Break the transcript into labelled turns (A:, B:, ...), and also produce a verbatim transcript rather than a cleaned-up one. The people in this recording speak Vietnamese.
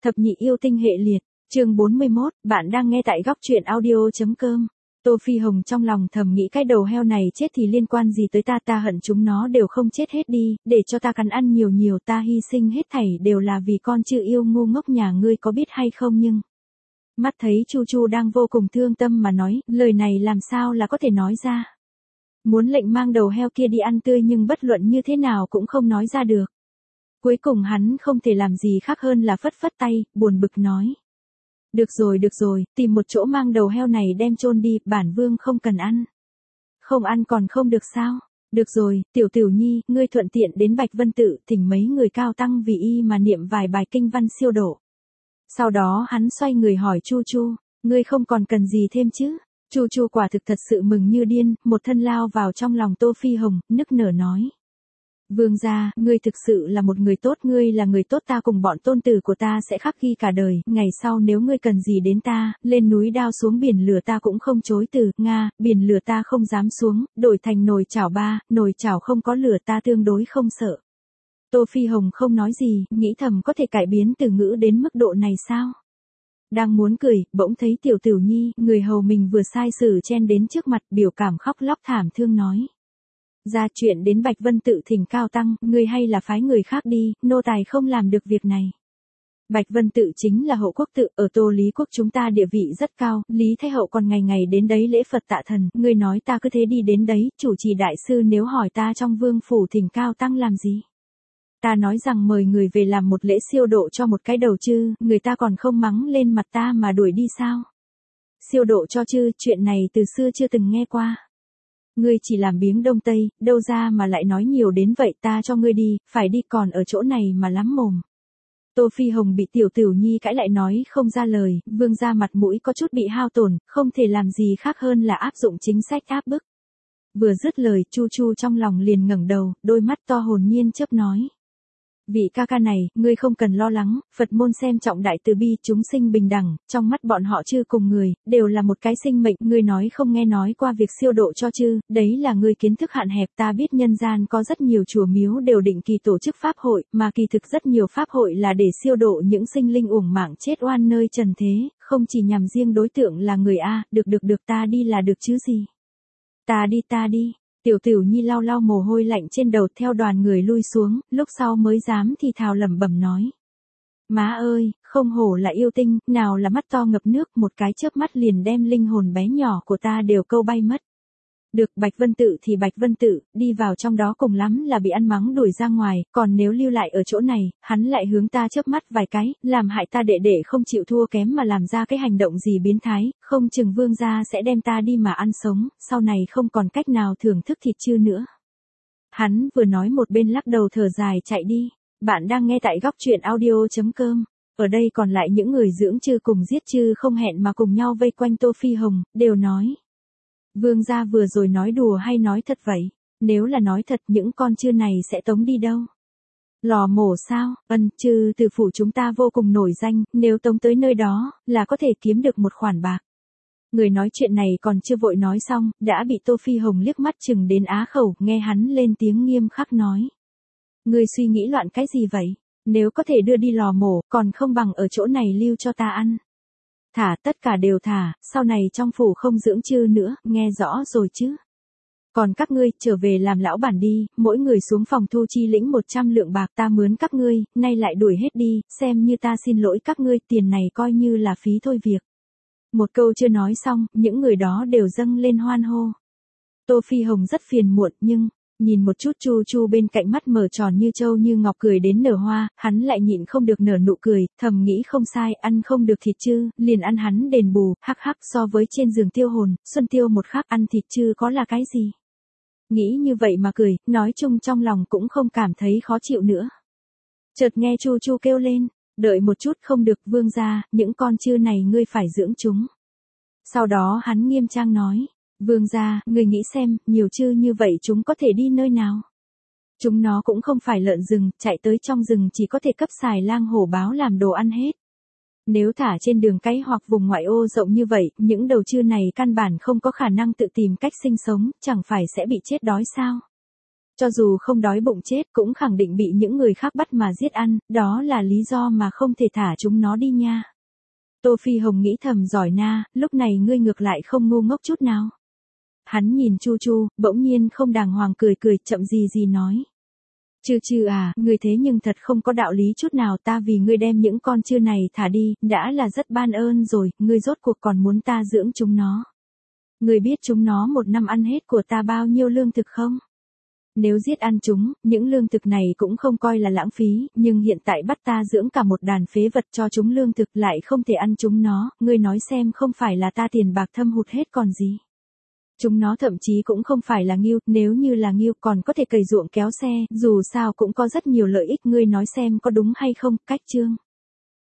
A: Thập nhị yêu tinh hệ liệt, chương bốn mươi mốt, bạn đang nghe tại góc truyện audio.com. Tô Phi Hồng trong lòng thầm nghĩ cái đầu heo này chết thì liên quan gì tới ta, ta hận chúng nó đều không chết hết đi, để cho ta cắn ăn nhiều nhiều, ta hy sinh hết thảy đều là vì con chư yêu ngu ngốc nhà ngươi, có biết hay không? Nhưng mắt thấy Chu Chu đang vô cùng thương tâm mà nói, lời này làm sao là có thể nói ra. Muốn lệnh mang đầu heo kia đi ăn tươi nhưng bất luận như thế nào cũng không nói ra được. Cuối cùng hắn không thể làm gì khác hơn là phất phất tay, buồn bực nói. Được rồi được rồi, tìm một chỗ mang đầu heo này đem chôn đi, bản vương không cần ăn. Không ăn còn không được sao? Được rồi, tiểu tiểu nhi, ngươi thuận tiện đến Bạch Vân Tự, thỉnh mấy người cao tăng vì y mà niệm vài bài kinh văn siêu độ. Sau đó hắn xoay người hỏi Chu Chu, ngươi không còn cần gì thêm chứ? Chu Chu quả thực thật sự mừng như điên, một thân lao vào trong lòng Tô Phi Hồng, nức nở nói. Vương gia, ngươi thực sự là một người tốt, ngươi là người tốt, ta cùng bọn tôn tử của ta sẽ khắc ghi cả đời, ngày sau nếu ngươi cần gì đến ta, lên núi đao xuống biển lửa ta cũng không chối từ, Nga, biển lửa ta không dám xuống, đổi thành nồi chảo ba, nồi chảo không có lửa ta tương đối không sợ. Tô Phi Hồng không nói gì, nghĩ thầm có thể cải biến từ ngữ đến mức độ này sao? Đang muốn cười, bỗng thấy tiểu tiểu nhi, người hầu mình vừa sai sử chen đến trước mặt, biểu cảm khóc lóc thảm thương nói. Ra chuyện đến Bạch Vân Tự thỉnh cao tăng, ngươi hay là phái người khác đi, nô tài không làm được việc này. Bạch Vân Tự chính là hộ quốc tự, ở Tô Lý quốc chúng ta địa vị rất cao, Lý Thái Hậu còn ngày ngày đến đấy lễ Phật tạ thần, ngươi nói ta cứ thế đi đến đấy, chủ trì đại sư nếu hỏi ta trong vương phủ thỉnh cao tăng làm gì? Ta nói rằng mời người về làm một lễ siêu độ cho một cái đầu chư, người ta còn không mắng lên mặt ta mà đuổi đi sao? Siêu độ cho chư, chuyện này từ xưa chưa từng nghe qua. Ngươi chỉ làm biếng đông tây, đâu ra mà lại nói nhiều đến vậy, ta cho ngươi đi, phải đi, còn ở chỗ này mà lắm mồm. Tô Phi Hồng bị tiểu tiểu nhi cãi lại nói không ra lời, vương gia mặt mũi có chút bị hao tổn, không thể làm gì khác hơn là áp dụng chính sách áp bức. Vừa dứt lời, Chu Chu trong lòng liền ngẩng đầu, đôi mắt to hồn nhiên chớp nói. Vị ca ca này, ngươi không cần lo lắng, Phật môn xem trọng đại từ bi, chúng sinh bình đẳng, trong mắt bọn họ chư cùng người, đều là một cái sinh mệnh, ngươi nói không nghe nói qua việc siêu độ cho chư, đấy là ngươi kiến thức hạn hẹp, ta biết nhân gian có rất nhiều chùa miếu đều định kỳ tổ chức pháp hội, mà kỳ thực rất nhiều pháp hội là để siêu độ những sinh linh uổng mạng chết oan nơi trần thế, không chỉ nhằm riêng đối tượng là người A, được được được ta đi là được chứ gì. Ta đi ta đi. Tiểu Tiểu Nhi lau lau mồ hôi lạnh trên đầu theo đoàn người lui xuống, lúc sau mới dám thì thào lẩm bẩm nói. Má ơi, không hổ là yêu tinh, nào là mắt to ngập nước, một cái chớp mắt liền đem linh hồn bé nhỏ của ta đều câu bay mất. Được, Bạch Vân Tự thì Bạch Vân Tự, đi vào trong đó cùng lắm là bị ăn mắng đuổi ra ngoài, còn nếu lưu lại ở chỗ này, hắn lại hướng ta chớp mắt vài cái, làm hại ta đệ đệ không chịu thua kém mà làm ra cái hành động gì biến thái, không chừng vương gia sẽ đem ta đi mà ăn sống, sau này không còn cách nào thưởng thức thịt chư nữa. Hắn vừa nói một bên lắc đầu thở dài chạy đi. Bạn đang nghe tại góc truyện audio.com. Ở đây còn lại những người dưỡng chư cùng giết chư không hẹn mà cùng nhau vây quanh Tô Phi Hồng, đều nói. Vương gia vừa rồi nói đùa hay nói thật vậy? Nếu là nói thật những con chư này sẽ tống đi đâu? Lò mổ sao? Ân, chư từ phủ chúng ta vô cùng nổi danh, nếu tống tới nơi đó, là có thể kiếm được một khoản bạc. Người nói chuyện này còn chưa vội nói xong, đã bị Tô Phi Hồng liếc mắt chừng đến á khẩu, nghe hắn lên tiếng nghiêm khắc nói. Ngươi suy nghĩ loạn cái gì vậy? Nếu có thể đưa đi lò mổ, còn không bằng ở chỗ này lưu cho ta ăn. Thả, tất cả đều thả, sau này trong phủ không dưỡng chư nữa, nghe rõ rồi chứ. Còn các ngươi, trở về làm lão bản đi, mỗi người xuống phòng thu chi lĩnh một trăm lượng bạc ta mướn các ngươi, nay lại đuổi hết đi, xem như ta xin lỗi các ngươi, tiền này coi như là phí thôi việc. Một câu chưa nói xong, những người đó đều dâng lên hoan hô. Tô Phi Hồng rất phiền muộn nhưng, nhìn một chút Chu Chu bên cạnh mắt mở tròn như trâu như ngọc cười đến nở hoa, hắn lại nhịn không được nở nụ cười, thầm nghĩ không sai, ăn không được thịt chư, liền ăn hắn đền bù, hắc hắc so với trên giường tiêu hồn, xuân tiêu một khắc ăn thịt chư có là cái gì. Nghĩ như vậy mà cười, nói chung trong lòng cũng không cảm thấy khó chịu nữa. Chợt nghe Chu Chu kêu lên, đợi một chút không được vương gia, những con chư này ngươi phải dưỡng chúng. Sau đó hắn nghiêm trang nói. Vương gia, người nghĩ xem, nhiều chư như vậy chúng có thể đi nơi nào? Chúng nó cũng không phải lợn rừng, chạy tới trong rừng chỉ có thể cấp xài lang hổ báo làm đồ ăn hết. Nếu thả trên đường cái hoặc vùng ngoại ô rộng như vậy, những đầu chư này căn bản không có khả năng tự tìm cách sinh sống, chẳng phải sẽ bị chết đói sao? Cho dù không đói bụng chết cũng khẳng định bị những người khác bắt mà giết ăn, đó là lý do mà không thể thả chúng nó đi nha. Tô Phi Hồng nghĩ thầm giỏi na, lúc này ngươi ngược lại không ngu ngốc chút nào. Hắn nhìn Chu Chu, bỗng nhiên không đàng hoàng cười cười, chậm gì gì nói. Chư chư à, ngươi thế nhưng thật không có đạo lý chút nào, ta vì ngươi đem những con chư này thả đi, đã là rất ban ơn rồi, ngươi rốt cuộc còn muốn ta dưỡng chúng nó. Ngươi biết chúng nó một năm ăn hết của ta bao nhiêu lương thực không? Nếu giết ăn chúng, những lương thực này cũng không coi là lãng phí, nhưng hiện tại bắt ta dưỡng cả một đàn phế vật cho chúng lương thực lại không thể ăn chúng nó, ngươi nói xem không phải là ta tiền bạc thâm hụt hết còn gì. Chúng nó thậm chí cũng không phải là ngưu, nếu như là ngưu còn có thể cày ruộng kéo xe, dù sao cũng có rất nhiều lợi ích, ngươi nói xem có đúng hay không, cách chương.